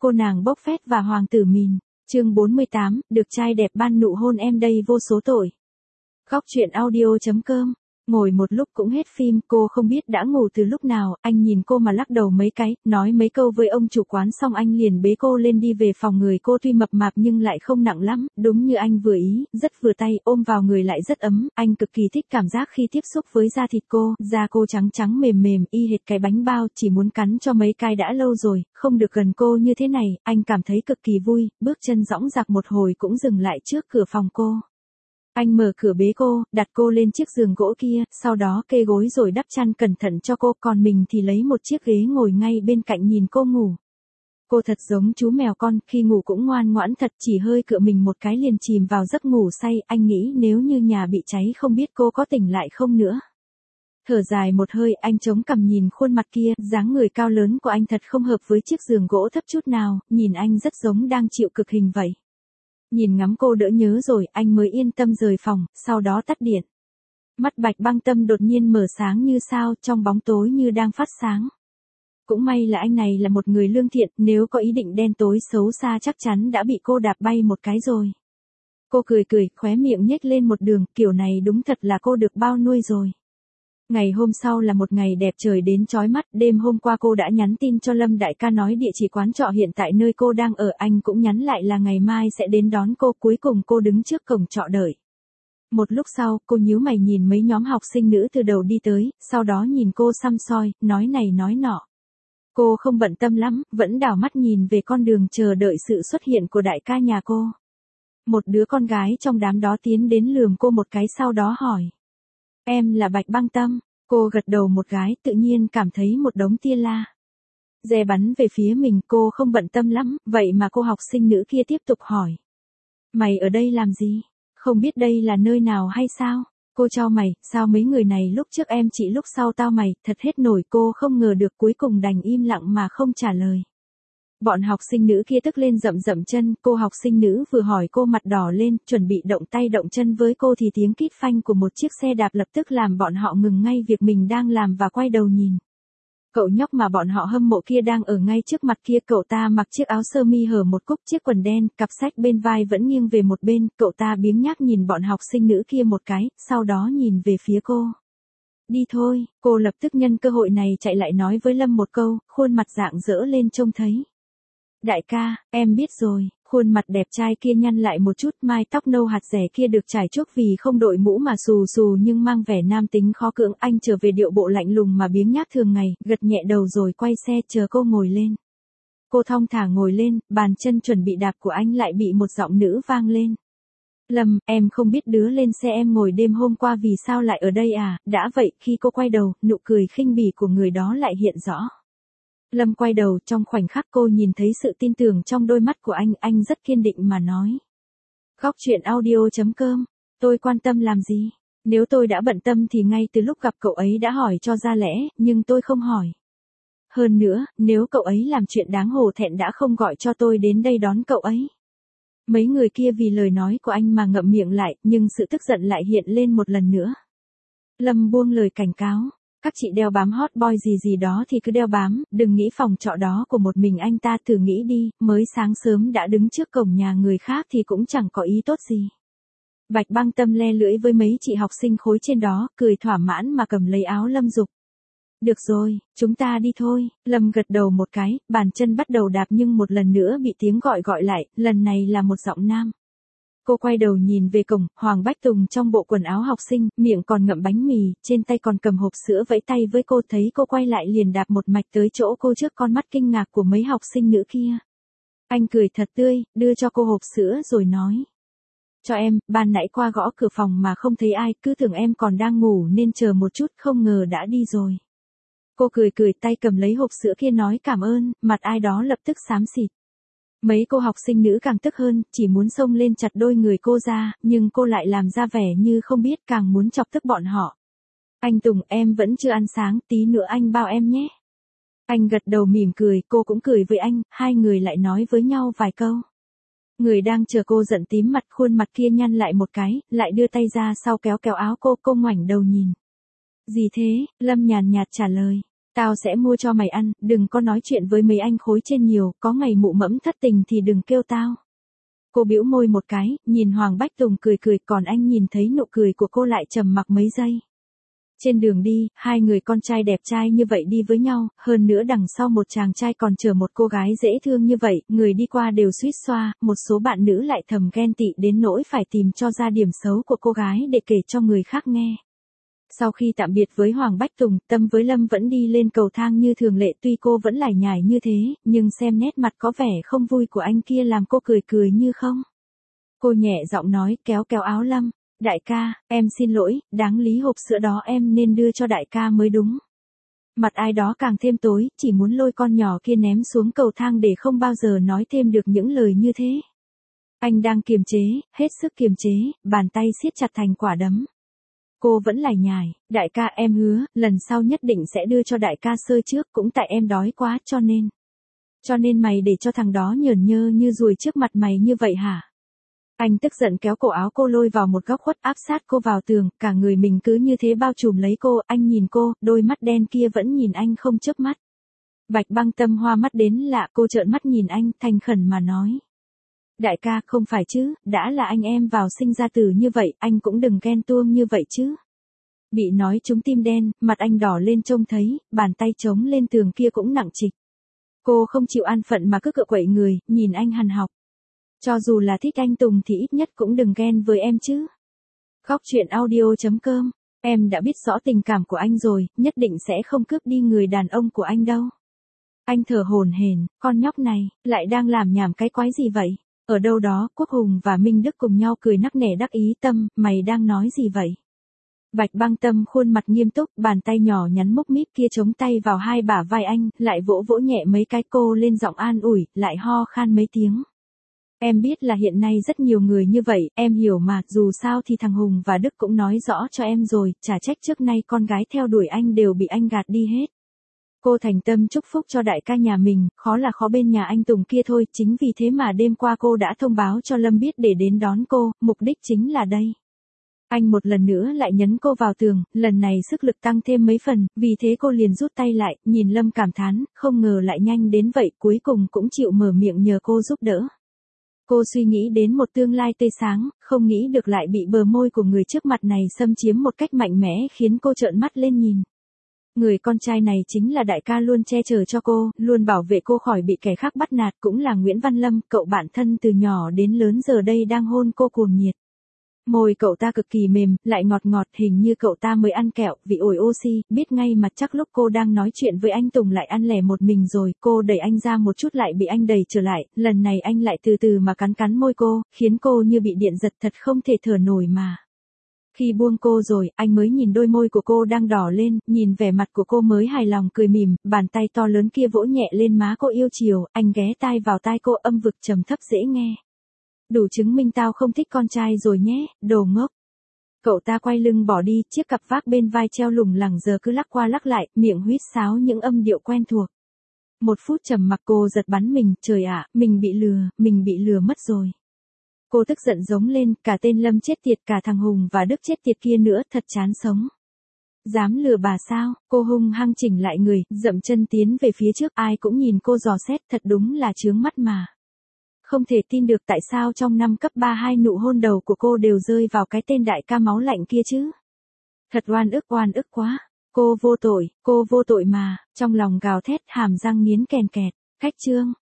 cô nàng bốc phét và hoàng tử mìn. Chương 48, được trai đẹp ban nụ hôn em đây vô số tội. Góc truyện audio.com. Ngồi một lúc cũng hết phim, cô không biết đã ngủ từ lúc nào, anh nhìn cô mà lắc đầu mấy cái, nói mấy câu với ông chủ quán xong anh liền bế cô lên đi về phòng. Người cô tuy mập mạp nhưng lại không nặng lắm, đúng như anh vừa ý, rất vừa tay, ôm vào người lại rất ấm, anh cực kỳ thích cảm giác khi tiếp xúc với da thịt cô, da cô trắng trắng mềm mềm, y hệt cái bánh bao, chỉ muốn cắn cho mấy cái đã lâu rồi, không được gần cô như thế này, anh cảm thấy cực kỳ vui, bước chân dõng dạc một hồi cũng dừng lại trước cửa phòng cô. Anh mở cửa bế cô, đặt cô lên chiếc giường gỗ kia, sau đó kê gối rồi đắp chăn cẩn thận cho cô, còn mình thì lấy một chiếc ghế ngồi ngay bên cạnh nhìn cô ngủ. Cô thật giống chú mèo con, khi ngủ cũng ngoan ngoãn thật, chỉ hơi cựa mình một cái liền chìm vào giấc ngủ say, anh nghĩ nếu như nhà bị cháy không biết cô có tỉnh lại không nữa. Thở dài một hơi, anh chống cằm nhìn khuôn mặt kia, dáng người cao lớn của anh thật không hợp với chiếc giường gỗ thấp chút nào, nhìn anh rất giống đang chịu cực hình vậy. Nhìn ngắm cô đỡ nhớ rồi, anh mới yên tâm rời phòng, sau đó tắt điện. Mắt Bạch Băng Tâm đột nhiên mở sáng như sao, trong bóng tối như đang phát sáng. Cũng may là anh này là một người lương thiện, nếu có ý định đen tối xấu xa chắc chắn đã bị cô đạp bay một cái rồi. Cô cười cười, khóe miệng nhếch lên một đường, kiểu này đúng thật là cô được bao nuôi rồi. Ngày hôm sau là một ngày đẹp trời đến chói mắt, đêm hôm qua cô đã nhắn tin cho Lâm đại ca nói địa chỉ quán trọ hiện tại nơi cô đang ở, anh cũng nhắn lại là ngày mai sẽ đến đón cô, cuối cùng cô đứng trước cổng trọ đợi. Một lúc sau, cô nhíu mày nhìn mấy nhóm học sinh nữ từ đầu đi tới, sau đó nhìn cô săm soi, nói này nói nọ. Cô không bận tâm lắm, vẫn đảo mắt nhìn về con đường chờ đợi sự xuất hiện của đại ca nhà cô. Một đứa con gái trong đám đó tiến đến lườm cô một cái sau đó hỏi. Em là Bạch Băng Tâm, cô gật đầu một cái, tự nhiên cảm thấy một đống tia la dè bắn về phía mình, cô không bận tâm lắm, vậy mà cô học sinh nữ kia tiếp tục hỏi. Mày ở đây làm gì? Không biết đây là nơi nào hay sao? Cô chau mày, sao mấy người này lúc trước em chị lúc sau tao mày, thật hết nổi, cô không ngờ được cuối cùng đành im lặng mà không trả lời. Bọn học sinh nữ kia tức lên rậm rậm chân, cô học sinh nữ vừa hỏi cô mặt đỏ lên, chuẩn bị động tay động chân với cô thì tiếng kít phanh của một chiếc xe đạp lập tức làm bọn họ ngừng ngay việc mình đang làm và quay đầu nhìn. Cậu nhóc mà bọn họ hâm mộ kia đang ở ngay trước mặt kia, cậu ta mặc chiếc áo sơ mi hở một cúc, chiếc quần đen, cặp sách bên vai vẫn nghiêng về một bên, cậu ta biếng nhác nhìn bọn học sinh nữ kia một cái, sau đó nhìn về phía cô. Đi thôi, cô lập tức nhân cơ hội này chạy lại nói với Lâm một câu, khuôn mặt rạng rỡ lên trông thấy. Đại ca, em biết rồi, khuôn mặt đẹp trai kia nhăn lại một chút, mái tóc nâu hạt rẻ kia được trải chuốt vì không đội mũ mà xù xù nhưng mang vẻ nam tính khó cưỡng, anh trở về điệu bộ lạnh lùng mà biếng nhác thường ngày, gật nhẹ đầu rồi quay xe chờ cô ngồi lên. Cô thong thả ngồi lên, bàn chân chuẩn bị đạp của anh lại bị một giọng nữ vang lên. Lâm, em không biết đứa lên xe em ngồi đêm hôm qua vì sao lại ở đây à, đã vậy, khi cô quay đầu, nụ cười khinh bỉ của người đó lại hiện rõ. Lâm quay đầu, trong khoảnh khắc cô nhìn thấy sự tin tưởng trong đôi mắt của anh rất kiên định mà nói. Góc truyện audio.com, tôi quan tâm làm gì? Nếu tôi đã bận tâm thì ngay từ lúc gặp cậu ấy đã hỏi cho ra lẽ, nhưng tôi không hỏi. Hơn nữa, nếu cậu ấy làm chuyện đáng hổ thẹn đã không gọi cho tôi đến đây đón cậu ấy. Mấy người kia vì lời nói của anh mà ngậm miệng lại, nhưng sự tức giận lại hiện lên một lần nữa. Lâm buông lời cảnh cáo. Các chị đeo bám hot boy gì đó thì cứ đeo bám, đừng nghĩ phòng trọ đó của một mình anh ta, thử nghĩ đi, mới sáng sớm đã đứng trước cổng nhà người khác thì cũng chẳng có ý tốt gì. Bạch Băng Tâm le lưỡi với mấy chị học sinh khối trên đó, cười thỏa mãn mà cầm lấy áo Lâm giục. Được rồi, chúng ta đi thôi. Lâm gật đầu một cái, bàn chân bắt đầu đạp nhưng một lần nữa bị tiếng gọi lại, lần này là một giọng nam. Cô quay đầu nhìn về cổng, Hoàng Bách Tùng trong bộ quần áo học sinh, miệng còn ngậm bánh mì, trên tay còn cầm hộp sữa vẫy tay với cô, thấy cô quay lại liền đạp một mạch tới chỗ cô trước con mắt kinh ngạc của mấy học sinh nữ kia. Anh cười thật tươi, đưa cho cô hộp sữa rồi nói. Cho em, ban nãy qua gõ cửa phòng mà không thấy ai, cứ tưởng em còn đang ngủ nên chờ một chút, không ngờ đã đi rồi. Cô cười tay cầm lấy hộp sữa kia nói cảm ơn, mặt ai đó lập tức xám xịt. Mấy cô học sinh nữ càng tức hơn, chỉ muốn xông lên chặt đôi người cô ra, nhưng cô lại làm ra vẻ như không biết, càng muốn chọc tức bọn họ. Anh Tùng, em vẫn chưa ăn sáng, tí nữa anh bao em nhé. Anh gật đầu mỉm cười, cô cũng cười với anh, hai người lại nói với nhau vài câu. Người đang chờ cô giận tím mặt, khuôn mặt kia nhăn lại một cái, lại đưa tay ra sau kéo áo cô ngoảnh đầu nhìn. Gì thế? Lâm nhàn nhạt trả lời. Tao sẽ mua cho mày ăn, đừng có nói chuyện với mấy anh khối trên nhiều, có ngày mụ mẫm thất tình thì đừng kêu tao. Cô bĩu môi một cái, nhìn Hoàng Bách Tùng cười cười, còn anh nhìn thấy nụ cười của cô lại trầm mặc mấy giây. Trên đường đi, hai người con trai đẹp trai như vậy đi với nhau, hơn nữa đằng sau một chàng trai còn chờ một cô gái dễ thương như vậy, người đi qua đều suýt xoa, một số bạn nữ lại thầm ghen tị đến nỗi phải tìm cho ra điểm xấu của cô gái để kể cho người khác nghe. Sau khi tạm biệt với Hoàng Bách Tùng, Tâm với Lâm vẫn đi lên cầu thang như thường lệ, tuy cô vẫn lải nhải như thế, nhưng xem nét mặt có vẻ không vui của anh kia làm cô cười cười như không. Cô nhẹ giọng nói, kéo kéo áo Lâm. Đại ca, em xin lỗi, đáng lý hộp sữa đó em nên đưa cho đại ca mới đúng. Mặt ai đó càng thêm tối, chỉ muốn lôi con nhỏ kia ném xuống cầu thang để không bao giờ nói thêm được những lời như thế. Anh đang kiềm chế, hết sức kiềm chế, bàn tay siết chặt thành quả đấm. Cô vẫn lải nhải, đại ca em hứa, lần sau nhất định sẽ đưa cho đại ca sơi trước, cũng tại em đói quá cho nên mày để cho thằng đó nhởn nhơ như ruồi trước mặt mày như vậy hả? Anh tức giận kéo cổ áo cô lôi vào một góc khuất, áp sát cô vào tường, cả người mình cứ như thế bao trùm lấy cô, anh nhìn cô, đôi mắt đen kia vẫn nhìn anh không chớp mắt. Bạch Băng Tâm hoa mắt đến lạ, cô trợn mắt nhìn anh, thành khẩn mà nói. Đại ca, không phải chứ, đã là anh em vào sinh ra tử như vậy, anh cũng đừng ghen tuông như vậy chứ. Bị nói trúng tim đen, mặt anh đỏ lên trông thấy, bàn tay chống lên tường kia cũng nặng trịch. Cô không chịu an phận mà cứ cựa quậy người, nhìn anh hằn học. Cho dù là thích anh Tùng thì ít nhất cũng đừng ghen với em chứ. Khóc chuyện audio.com, em đã biết rõ tình cảm của anh rồi, nhất định sẽ không cướp đi người đàn ông của anh đâu. Anh thở hổn hển, con nhóc này, lại đang làm nhảm cái quái gì vậy? Ở đâu đó, Quốc Hùng và Minh Đức cùng nhau cười nắc nẻ đắc ý. Tâm, mày đang nói gì vậy? Bạch Băng Tâm khuôn mặt nghiêm túc, bàn tay nhỏ nhắn múc míp kia chống tay vào hai bả vai anh, lại vỗ vỗ nhẹ mấy cái, cô lên giọng an ủi, lại ho khan mấy tiếng. Em biết là hiện nay rất nhiều người như vậy, em hiểu mà, dù sao thì thằng Hùng và Đức cũng nói rõ cho em rồi, chả trách trước nay con gái theo đuổi anh đều bị anh gạt đi hết. Cô thành tâm chúc phúc cho đại ca nhà mình, khó là khó bên nhà anh Tùng kia thôi, chính vì thế mà đêm qua cô đã thông báo cho Lâm biết để đến đón cô, mục đích chính là đây. Anh một lần nữa lại nhấn cô vào tường, lần này sức lực tăng thêm mấy phần, vì thế cô liền rút tay lại, nhìn Lâm cảm thán, không ngờ lại nhanh đến vậy, cuối cùng cũng chịu mở miệng nhờ cô giúp đỡ. Cô suy nghĩ đến một tương lai tươi sáng, không nghĩ được lại bị bờ môi của người trước mặt này xâm chiếm một cách mạnh mẽ khiến cô trợn mắt lên nhìn. Người con trai này chính là đại ca luôn che chở cho cô, luôn bảo vệ cô khỏi bị kẻ khác bắt nạt, cũng là Nguyễn Văn Lâm, cậu bạn thân từ nhỏ đến lớn giờ đây đang hôn cô cuồng nhiệt. Môi cậu ta cực kỳ mềm, lại ngọt ngọt, hình như cậu ta mới ăn kẹo, vị ổi oxy, biết ngay mà chắc lúc cô đang nói chuyện với anh Tùng lại ăn lẻ một mình rồi, cô đẩy anh ra một chút lại bị anh đẩy trở lại, lần này anh lại từ từ mà cắn cắn môi cô, khiến cô như bị điện giật, thật không thể thở nổi mà. Khi buông cô rồi, anh mới nhìn đôi môi của cô đang đỏ lên, nhìn vẻ mặt của cô mới hài lòng cười mỉm, bàn tay to lớn kia vỗ nhẹ lên má cô yêu chiều, anh ghé tai vào tai cô âm vực trầm thấp dễ nghe. Đủ chứng minh tao không thích con trai rồi nhé, đồ ngốc. Cậu ta quay lưng bỏ đi, chiếc cặp vác bên vai treo lủng lẳng giờ cứ lắc qua lắc lại, miệng huýt sáo những âm điệu quen thuộc. Một phút trầm mặc cô giật bắn mình, trời ạ, mình bị lừa mất rồi. Cô tức giận giống lên, cả tên Lâm chết tiệt, cả thằng Hùng và Đức chết tiệt kia nữa, thật chán sống. Dám lừa bà sao? Cô hung hăng chỉnh lại người, dậm chân tiến về phía trước, ai cũng nhìn cô dò xét, thật đúng là chướng mắt mà. Không thể tin được tại sao trong năm cấp 3 hai nụ hôn đầu của cô đều rơi vào cái tên đại ca máu lạnh kia chứ. Thật oan ức quá. Cô vô tội mà, trong lòng gào thét, hàm răng nghiến kèn kẹt. Khách chương.